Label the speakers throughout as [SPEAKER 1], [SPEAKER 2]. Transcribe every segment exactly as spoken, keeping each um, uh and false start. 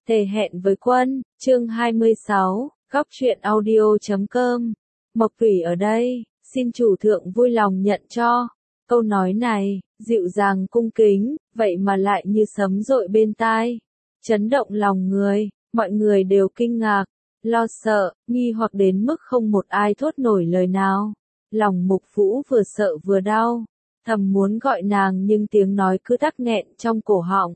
[SPEAKER 1] Thề hẹn với quân, chương hai mươi sáu, góc truyện audio chấm com. Mộc Thủy ở đây, xin chủ thượng vui lòng nhận cho. Câu nói này, dịu dàng cung kính, vậy mà lại như sấm dội bên tai. Chấn động lòng người, mọi người đều kinh ngạc, lo sợ, nghi hoặc đến mức không một ai thốt nổi lời nào. Lòng Mục Vũ vừa sợ vừa đau, thầm muốn gọi nàng nhưng tiếng nói cứ tắc nghẹn trong cổ họng.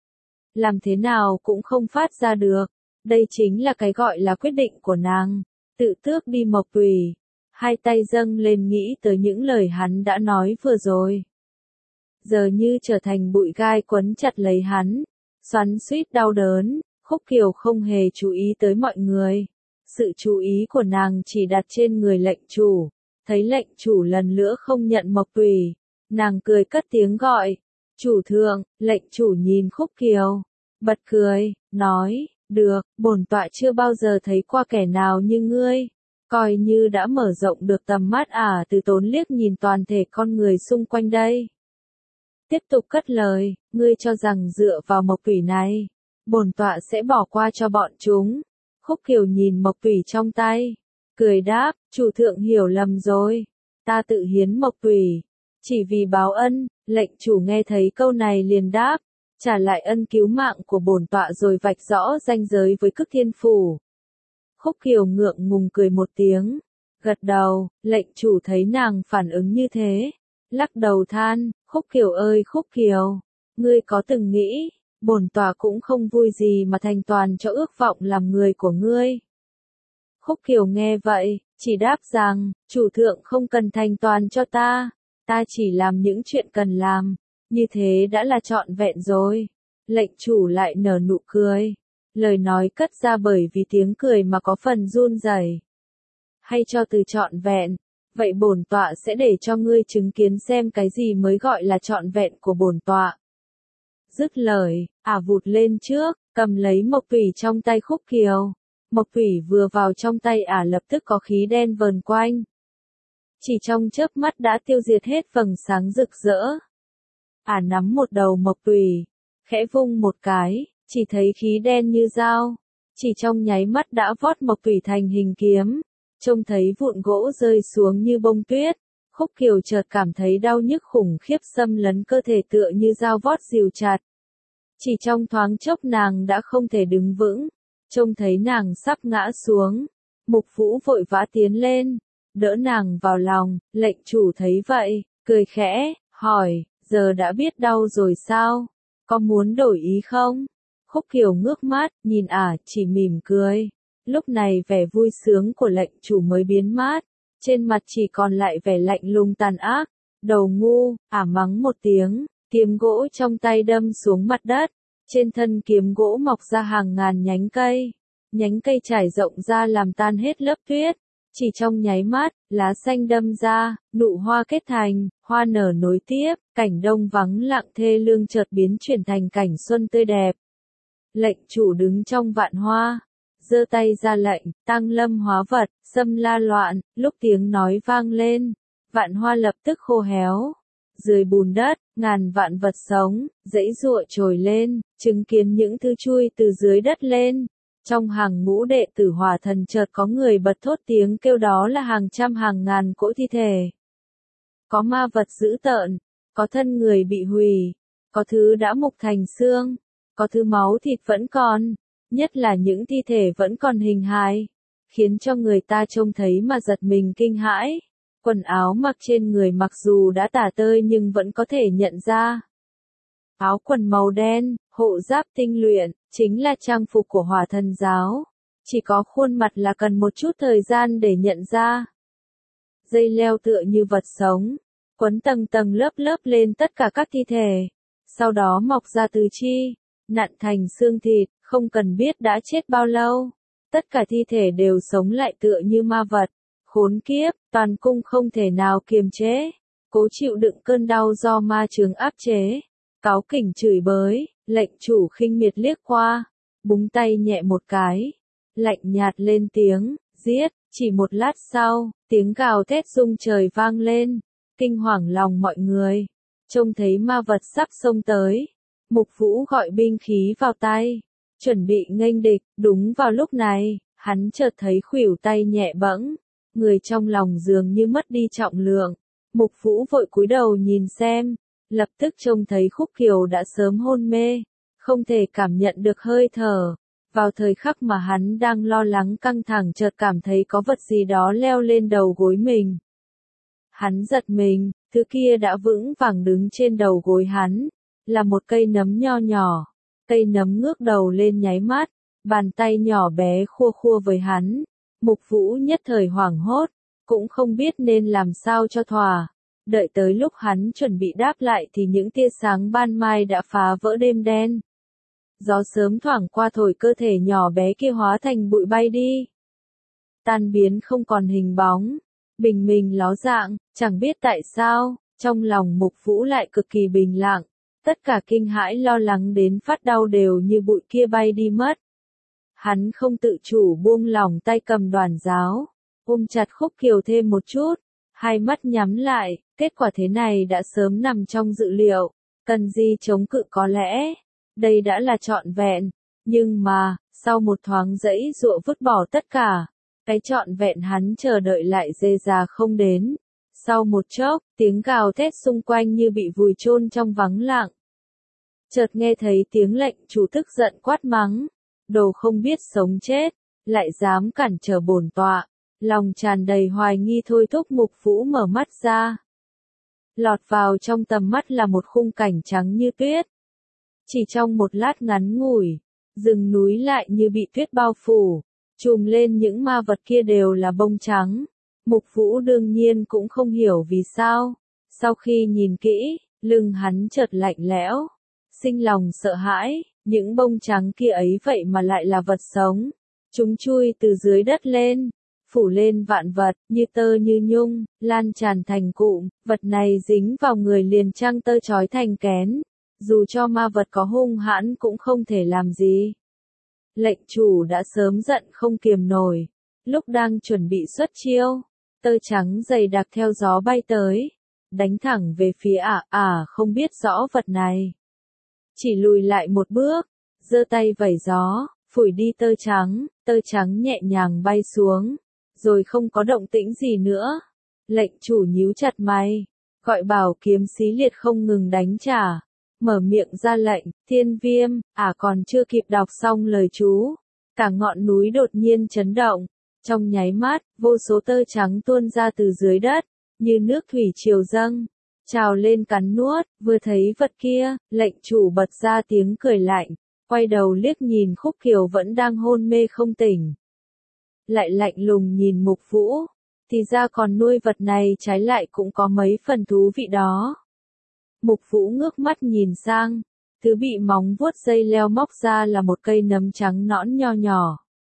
[SPEAKER 1] Làm thế nào cũng không phát ra được, đây chính là cái gọi là quyết định của nàng, tự tước đi Mộc Thủy. Hai tay dâng lên nghĩ tới những lời hắn đã nói vừa rồi. Giờ như trở thành bụi gai quấn chặt lấy hắn, xoắn xuýt đau đớn, Khúc Kiều không hề chú ý tới mọi người. Sự chú ý của nàng chỉ đặt trên người lệnh chủ, thấy lệnh chủ lần nữa không nhận Mộc Thủy, nàng cười cất tiếng gọi, chủ thượng. Lệnh chủ nhìn Khúc Kiều, bật cười, nói, được, bổn tọa chưa bao giờ thấy qua kẻ nào như ngươi. Coi như đã mở rộng được tầm mắt ả từ tốn liếc nhìn toàn thể con người xung quanh đây. Tiếp tục cất lời, ngươi cho rằng dựa vào Mộc Thủy này, bổn tọa sẽ bỏ qua cho bọn chúng. Khúc Kiều nhìn Mộc Thủy trong tay, cười đáp, chủ thượng hiểu lầm rồi, ta tự hiến Mộc Thủy, chỉ vì báo ân. Lệnh chủ nghe thấy câu này liền đáp, trả lại ân cứu mạng của bổn tọa rồi vạch rõ ranh giới với Cực Thiên Phủ. Khúc Kiều ngượng ngùng cười một tiếng, gật đầu. Lệnh chủ thấy nàng phản ứng như thế, lắc đầu than, Khúc Kiều ơi Khúc Kiều, ngươi có từng nghĩ, bổn tọa cũng không vui gì mà thành toàn cho ước vọng làm người của ngươi. Khúc Kiều nghe vậy, chỉ đáp rằng, chủ thượng không cần thành toàn cho ta, ta chỉ làm những chuyện cần làm, như thế đã là trọn vẹn rồi. Lệnh chủ lại nở nụ cười, lời nói cất ra bởi vì tiếng cười mà có phần run rẩy. Hay cho từ trọn vẹn, vậy bổn tọa sẽ để cho ngươi chứng kiến xem cái gì mới gọi là trọn vẹn của bổn tọa. Dứt lời, ả vụt lên trước, cầm lấy Mộc Thủy trong tay Khúc Kiều. Mộc Thủy vừa vào trong tay ả lập tức có khí đen vờn quanh. Chỉ trong chớp mắt đã tiêu diệt hết vầng sáng rực rỡ. Ả nắm một đầu Mộc Thủy, khẽ vung một cái, chỉ thấy khí đen như dao, chỉ trong nháy mắt đã vót Mộc Thủy thành hình kiếm, trông thấy vụn gỗ rơi xuống như bông tuyết. Khúc Kiều chợt cảm thấy đau nhức khủng khiếp xâm lấn cơ thể tựa như dao vót dìu chặt. Chỉ trong thoáng chốc nàng đã không thể đứng vững, trông thấy nàng sắp ngã xuống. Mục Vũ vội vã tiến lên, đỡ nàng vào lòng. Lệnh chủ thấy vậy, cười khẽ, hỏi, giờ đã biết đau rồi sao? Có muốn đổi ý không? Khúc Kiều ngước mắt, nhìn ả, chỉ mỉm cười. Lúc này vẻ vui sướng của lệnh chủ mới biến mất, trên mặt chỉ còn lại vẻ lạnh lùng tàn ác. Đầu ngu, ả mắng một tiếng, kiếm gỗ trong tay đâm xuống mặt đất. Trên thân kiếm gỗ mọc ra hàng ngàn nhánh cây, nhánh cây trải rộng ra làm tan hết lớp tuyết. Chỉ trong nháy mắt, lá xanh đâm ra, nụ hoa kết thành, hoa nở nối tiếp, cảnh đông vắng lặng thê lương chợt biến chuyển thành cảnh xuân tươi đẹp. Lệnh chủ đứng trong vạn hoa, giơ tay ra lệnh, tăng lâm hóa vật, xâm la loạn. Lúc tiếng nói vang lên, vạn hoa lập tức khô héo. Dưới bùn đất, ngàn vạn vật sống, giãy giụa trồi lên, chứng kiến những thứ chui từ dưới đất lên. Trong hàng ngũ đệ tử Hỏa Thần chợt có người bật thốt tiếng kêu, đó là hàng trăm hàng ngàn cỗ thi thể. Có ma vật dữ tợn, có thân người bị hủy, có thứ đã mục thành xương, có thứ máu thịt vẫn còn, nhất là những thi thể vẫn còn hình hài, khiến cho người ta trông thấy mà giật mình kinh hãi. Quần áo mặc trên người mặc dù đã tả tơi nhưng vẫn có thể nhận ra. Áo quần màu đen, hộ giáp tinh luyện, chính là trang phục của Hỏa Thần giáo. Chỉ có khuôn mặt là cần một chút thời gian để nhận ra. Dây leo tựa như vật sống, quấn tầng tầng lớp lớp lên tất cả các thi thể. Sau đó mọc ra tứ chi, nặn thành xương thịt, không cần biết đã chết bao lâu. Tất cả thi thể đều sống lại tựa như ma vật. Khốn kiếp, toàn cung không thể nào kiềm chế, cố chịu đựng cơn đau do ma chướng áp chế. Cáu kỉnh chửi bới, lệnh chủ khinh miệt liếc qua, búng tay nhẹ một cái, lạnh nhạt lên tiếng, giết. Chỉ một lát sau, tiếng gào thét rung trời vang lên, kinh hoàng lòng mọi người, trông thấy ma vật sắp xông tới. Mục Vũ gọi binh khí vào tay, chuẩn bị nghênh địch, đúng vào lúc này, hắn chợt thấy khuỷu tay nhẹ bẫng, người trong lòng dường như mất đi trọng lượng. Mục Vũ vội cúi đầu nhìn xem, lập tức trông thấy Khúc Kiều đã sớm hôn mê, không thể cảm nhận được hơi thở. Vào thời khắc mà hắn đang lo lắng căng thẳng chợt cảm thấy có vật gì đó leo lên đầu gối mình. Hắn giật mình, thứ kia đã vững vàng đứng trên đầu gối hắn, là một cây nấm nho nhỏ. Cây nấm ngước đầu lên nháy mắt, bàn tay nhỏ bé khua khua với hắn. Mục Vũ nhất thời hoảng hốt, cũng không biết nên làm sao cho thỏa. Đợi tới lúc hắn chuẩn bị đáp lại thì những tia sáng ban mai đã phá vỡ đêm đen. Gió sớm thoảng qua thổi cơ thể nhỏ bé kia hóa thành bụi bay đi. Tan biến không còn hình bóng, bình minh ló dạng, chẳng biết tại sao, trong lòng Mục Vũ lại cực kỳ bình lặng. Tất cả kinh hãi lo lắng đến phát đau đều như bụi kia bay đi mất. Hắn không tự chủ buông lỏng tay cầm đoàn giáo, ôm chặt Khúc Kiều thêm một chút, hai mắt nhắm lại, kết quả thế này đã sớm nằm trong dự liệu, cần gì chống cự có lẽ, đây đã là trọn vẹn, nhưng mà, sau một thoáng dãy dụa vứt bỏ tất cả, cái trọn vẹn hắn chờ đợi lại dê già không đến. Sau một chốc, tiếng gào thét xung quanh như bị vùi chôn trong vắng lặng. Chợt nghe thấy tiếng lệnh chủ tức giận quát mắng, đồ không biết sống chết, lại dám cản trở bổn tọa, lòng tràn đầy hoài nghi thôi thúc Mục Vũ mở mắt ra. Lọt vào trong tầm mắt là một khung cảnh trắng như tuyết. Chỉ trong một lát ngắn ngủi, rừng núi lại như bị tuyết bao phủ, trùm lên những ma vật kia đều là bông trắng. Mục Vũ đương nhiên cũng không hiểu vì sao, sau khi nhìn kỹ, lưng hắn chợt lạnh lẽo, sinh lòng sợ hãi, những bông trắng kia ấy vậy mà lại là vật sống. Chúng chui từ dưới đất lên, phủ lên vạn vật, như tơ như nhung, lan tràn thành cụm, vật này dính vào người liền trăng tơ trói thành kén, dù cho ma vật có hung hãn cũng không thể làm gì. Lệnh chủ đã sớm giận không kiềm nổi, lúc đang chuẩn bị xuất chiêu, tơ trắng dày đặc theo gió bay tới, đánh thẳng về phía ả ả không biết rõ vật này. Chỉ lùi lại một bước, giơ tay vẩy gió, phủi đi tơ trắng, tơ trắng nhẹ nhàng bay xuống, rồi không có động tĩnh gì nữa. Lệnh chủ nhíu chặt mày, gọi bảo kiếm xí liệt không ngừng đánh trả, mở miệng ra lệnh, thiên viêm, ả còn chưa kịp đọc xong lời chú, cả ngọn núi đột nhiên chấn động, trong nháy mắt, vô số tơ trắng tuôn ra từ dưới đất, như nước thủy triều dâng, trào lên cắn nuốt, vừa thấy vật kia, lệnh chủ bật ra tiếng cười lạnh, quay đầu liếc nhìn Khúc Kiều vẫn đang hôn mê không tỉnh. Lại lạnh lùng nhìn Mục Vũ, thì ra còn nuôi vật này trái lại cũng có mấy phần thú vị đó. Mục Vũ ngước mắt nhìn sang, thứ bị móng vuốt dây leo móc ra là một cây nấm trắng nõn nho nhỏ.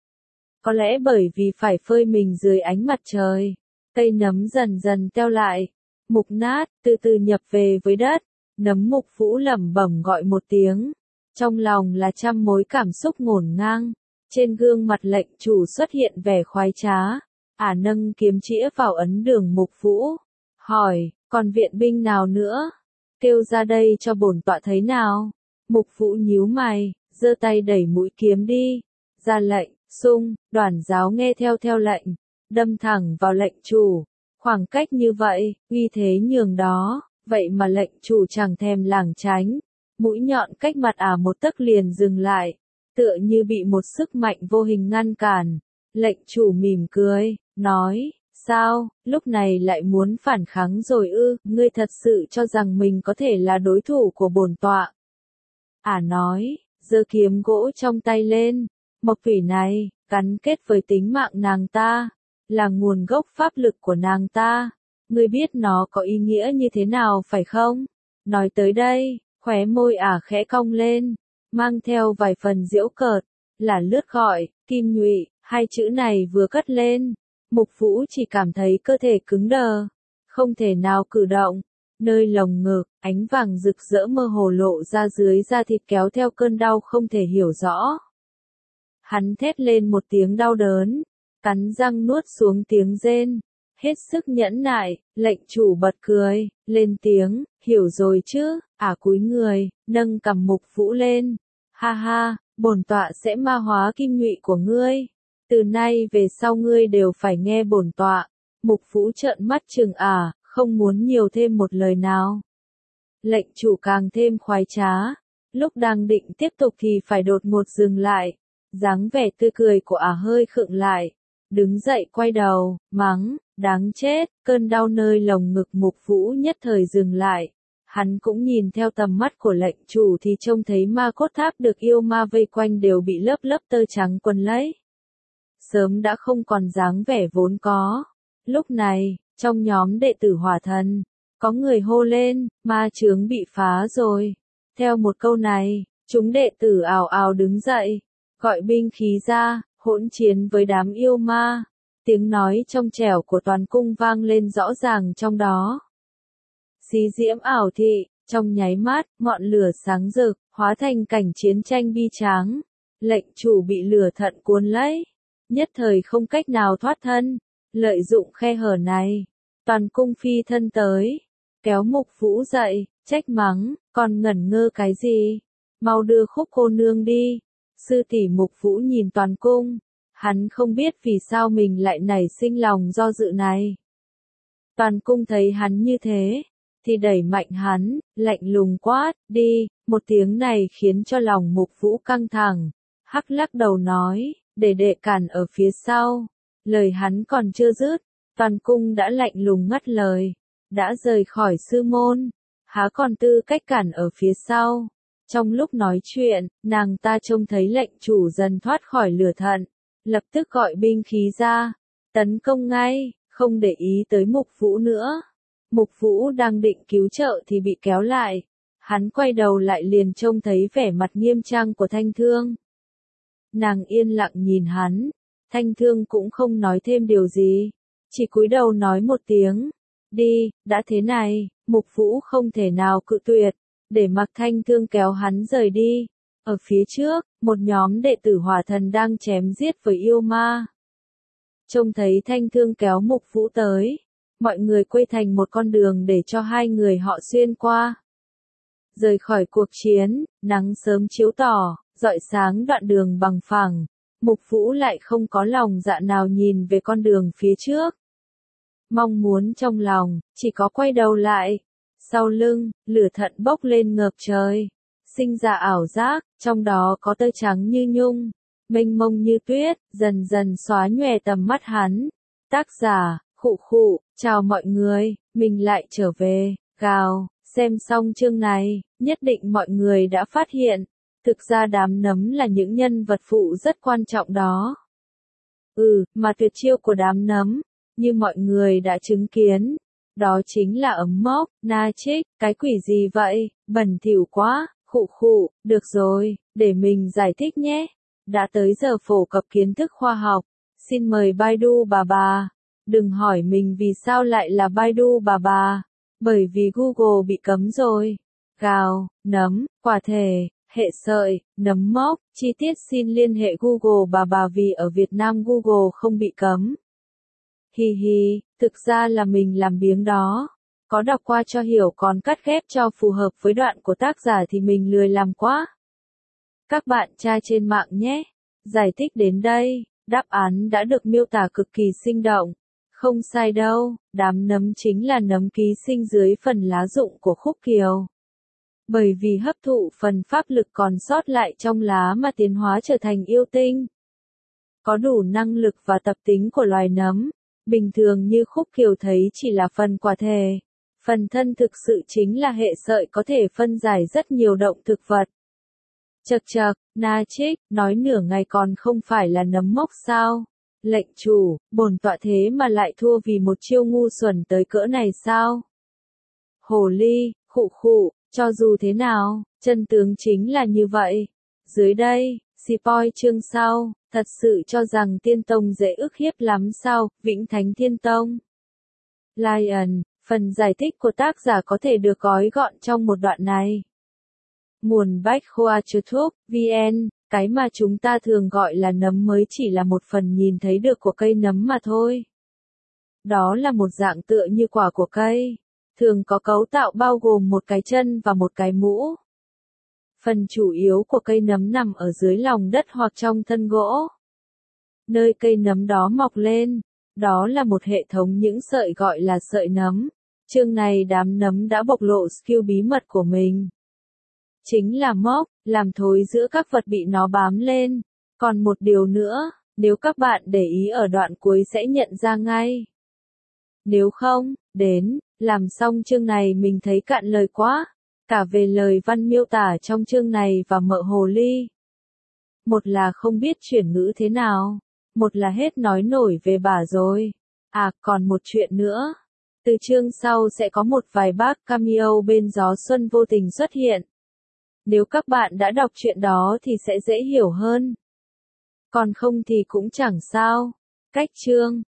[SPEAKER 1] Có lẽ bởi vì phải phơi mình dưới ánh mặt trời, cây nấm dần dần teo lại, mục nát, từ từ nhập về với đất. Nấm Mục Vũ lẩm bẩm gọi một tiếng, trong lòng là trăm mối cảm xúc ngổn ngang. Trên gương mặt lệnh chủ xuất hiện vẻ khoái trá, ả nâng kiếm chĩa vào ấn đường Mục Vũ, hỏi, còn viện binh nào nữa? Kêu ra đây cho bổn tọa thấy nào. Mục Vũ nhíu mày, giơ tay đẩy mũi kiếm đi, ra lệnh, xung, đoàn giáo nghe theo theo lệnh, đâm thẳng vào lệnh chủ. Khoảng cách như vậy, uy thế nhường đó, vậy mà lệnh chủ chẳng thèm lảng tránh, mũi nhọn cách mặt ả một tấc liền dừng lại, tựa như bị một sức mạnh vô hình ngăn cản. Lệnh chủ mỉm cười, nói, sao, lúc này lại muốn phản kháng rồi ư, ngươi thật sự cho rằng mình có thể là đối thủ của bổn tọa. Ả nói, giơ kiếm gỗ trong tay lên, mộc thủy này, gắn kết với tính mạng nàng ta, là nguồn gốc pháp lực của nàng ta, ngươi biết nó có ý nghĩa như thế nào phải không? Nói tới đây, khóe môi Ả khẽ cong lên, mang theo vài phần giễu cợt, là lướt gọi, kim nhụy, hai chữ này vừa cất lên, Mục Vũ chỉ cảm thấy cơ thể cứng đờ, không thể nào cử động, nơi lồng ngực, ánh vàng rực rỡ mơ hồ lộ ra dưới da thịt kéo theo cơn đau không thể hiểu rõ. Hắn thét lên một tiếng đau đớn, cắn răng nuốt xuống tiếng rên, hết sức nhẫn nại, lệnh chủ bật cười, lên tiếng, hiểu rồi chứ, Ả cúi người, nâng cằm Mục Vũ lên. Ha ha, bổn tọa sẽ ma hóa kim nhụy của ngươi. Từ nay về sau ngươi đều phải nghe bổn tọa. Mục Vũ trợn mắt trừng ả, không muốn nhiều thêm một lời nào. Lệnh chủ càng thêm khoái trá. Lúc đang định tiếp tục thì phải đột ngột dừng lại. Dáng vẻ tươi cười của ả hơi khựng lại. Đứng dậy quay đầu, mắng, đáng chết, cơn đau nơi lồng ngực Mục Vũ nhất thời dừng lại. Hắn cũng nhìn theo tầm mắt của lệnh chủ thì trông thấy ma cốt tháp được yêu ma vây quanh đều bị lớp lớp tơ trắng quấn lấy. Sớm đã không còn dáng vẻ vốn có. Lúc này, trong nhóm đệ tử hỏa thần, có người hô lên, ma chướng bị phá rồi. Theo một câu này, chúng đệ tử ào ào đứng dậy, gọi binh khí ra, hỗn chiến với đám yêu ma. Tiếng nói trong trẻo của toàn cung vang lên rõ ràng trong đó. Xí diễm ảo thị, trong nháy mắt, ngọn lửa sáng rực, hóa thành cảnh chiến tranh bi tráng. Lệnh chủ bị lửa thận cuốn lấy, nhất thời không cách nào thoát thân. Lợi dụng khe hở này, toàn cung phi thân tới, kéo Mục Vũ dậy, trách mắng, còn ngẩn ngơ cái gì? Mau đưa Khúc cô nương đi. Sư tỷ Mục Vũ nhìn toàn cung, hắn không biết vì sao mình lại nảy sinh lòng do dự này. Toàn cung thấy hắn như thế, thì đẩy mạnh hắn, lạnh lùng quát, đi. Một tiếng này khiến cho lòng Mục Vũ căng thẳng, hắc lắc đầu nói, để đệ cản ở phía sau. Lời hắn còn chưa dứt, toàn cung đã lạnh lùng ngắt lời, đã rời khỏi sư môn, há còn tư cách cản ở phía sau. Trong lúc nói chuyện, nàng ta trông thấy lệnh chủ dần thoát khỏi lửa thận, lập tức gọi binh khí ra, tấn công ngay, không để ý tới Mục Vũ nữa. Mục Vũ đang định cứu trợ thì bị kéo lại, hắn quay đầu lại liền trông thấy vẻ mặt nghiêm trang của Thanh Thương. Nàng yên lặng nhìn hắn. Thanh Thương cũng không nói thêm điều gì, chỉ cúi đầu nói một tiếng, đi. Đã thế này, Mục Vũ không thể nào cự tuyệt, để mặc Thanh Thương kéo hắn rời đi. Ở phía trước, một nhóm đệ tử hỏa thần đang chém giết với yêu ma. Trông thấy Thanh Thương kéo Mục Vũ tới, mọi người quây thành một con đường để cho hai người họ xuyên qua. Rời khỏi cuộc chiến, nắng sớm chiếu tỏ, rọi sáng đoạn đường bằng phẳng. Mục Vũ lại không có lòng dạ nào nhìn về con đường phía trước. Mong muốn trong lòng, chỉ có quay đầu lại. Sau lưng, lửa thận bốc lên ngập trời. Sinh ra ảo giác, trong đó có tơ trắng như nhung, mênh mông như tuyết, dần dần xóa nhòe tầm mắt hắn. Tác giả, khụ khụ, chào mọi người, mình lại trở về, gào. Xem xong chương này, nhất định mọi người đã phát hiện. Thực ra đám nấm là những nhân vật phụ rất quan trọng đó. Ừ, mà tuyệt chiêu của đám nấm, như mọi người đã chứng kiến, đó chính là ấm mốc, na trích, cái quỷ gì vậy, bẩn thỉu quá, khụ khụ, được rồi, để mình giải thích nhé. Đã tới giờ phổ cập kiến thức khoa học, xin mời Baidu bà bà. Đừng hỏi mình vì sao lại là Baidu bà bà, bởi vì Google bị cấm rồi. Gào, nấm, quả thể. Hệ sợi, nấm mốc, chi tiết xin liên hệ Google bà bà vì ở Việt Nam Google không bị cấm. Hi hi, thực ra là mình làm biếng đó. Có đọc qua cho hiểu còn cắt ghép cho phù hợp với đoạn của tác giả thì mình lười làm quá. Các bạn tra trên mạng nhé. Giải thích đến đây, đáp án đã được miêu tả cực kỳ sinh động. Không sai đâu, đám nấm chính là nấm ký sinh dưới phần lá rụng của Khúc Kiều. Bởi vì hấp thụ phần pháp lực còn sót lại trong lá mà tiến hóa trở thành yêu tinh. Có đủ năng lực và tập tính của loài nấm, bình thường như Khúc Kiều thấy chỉ là phần quả thể. Phần thân thực sự chính là hệ sợi có thể phân giải rất nhiều động thực vật. Chật chật, na trích, nói nửa ngày còn không phải là nấm mốc sao? Lệnh chủ, bổn tọa thế mà lại thua vì một chiêu ngu xuẩn tới cỡ này sao? Hồ ly, khụ khụ. Cho dù thế nào, chân tướng chính là như vậy. Dưới đây, spoil chương sau, thật sự cho rằng Tiên Tông dễ ức hiếp lắm sao, Vĩnh Thánh Thiên Tông. Lion, phần giải thích của tác giả có thể được gói gọn trong một đoạn này. Nguồn Bách Khoa YouTube, vn, cái mà chúng ta thường gọi là nấm mới chỉ là một phần nhìn thấy được của cây nấm mà thôi. Đó là một dạng tựa như quả của cây. Thường có cấu tạo bao gồm một cái chân và một cái mũ. Phần chủ yếu của cây nấm nằm ở dưới lòng đất hoặc trong thân gỗ. Nơi cây nấm đó mọc lên, đó là một hệ thống những sợi gọi là sợi nấm. Chương này đám nấm đã bộc lộ skill bí mật của mình. Chính là móc, làm thối giữa các vật bị nó bám lên. Còn một điều nữa, nếu các bạn để ý ở đoạn cuối sẽ nhận ra ngay. Nếu không, đến, làm xong chương này mình thấy cạn lời quá. Cả về lời văn miêu tả trong chương này và mợ hồ ly. Một là không biết chuyển ngữ thế nào. Một là hết nói nổi về bà rồi. À, còn một chuyện nữa. Từ chương sau sẽ có một vài bác cameo bên Gió Xuân vô tình xuất hiện. Nếu các bạn đã đọc chuyện đó thì sẽ dễ hiểu hơn. Còn không thì cũng chẳng sao. Cách chương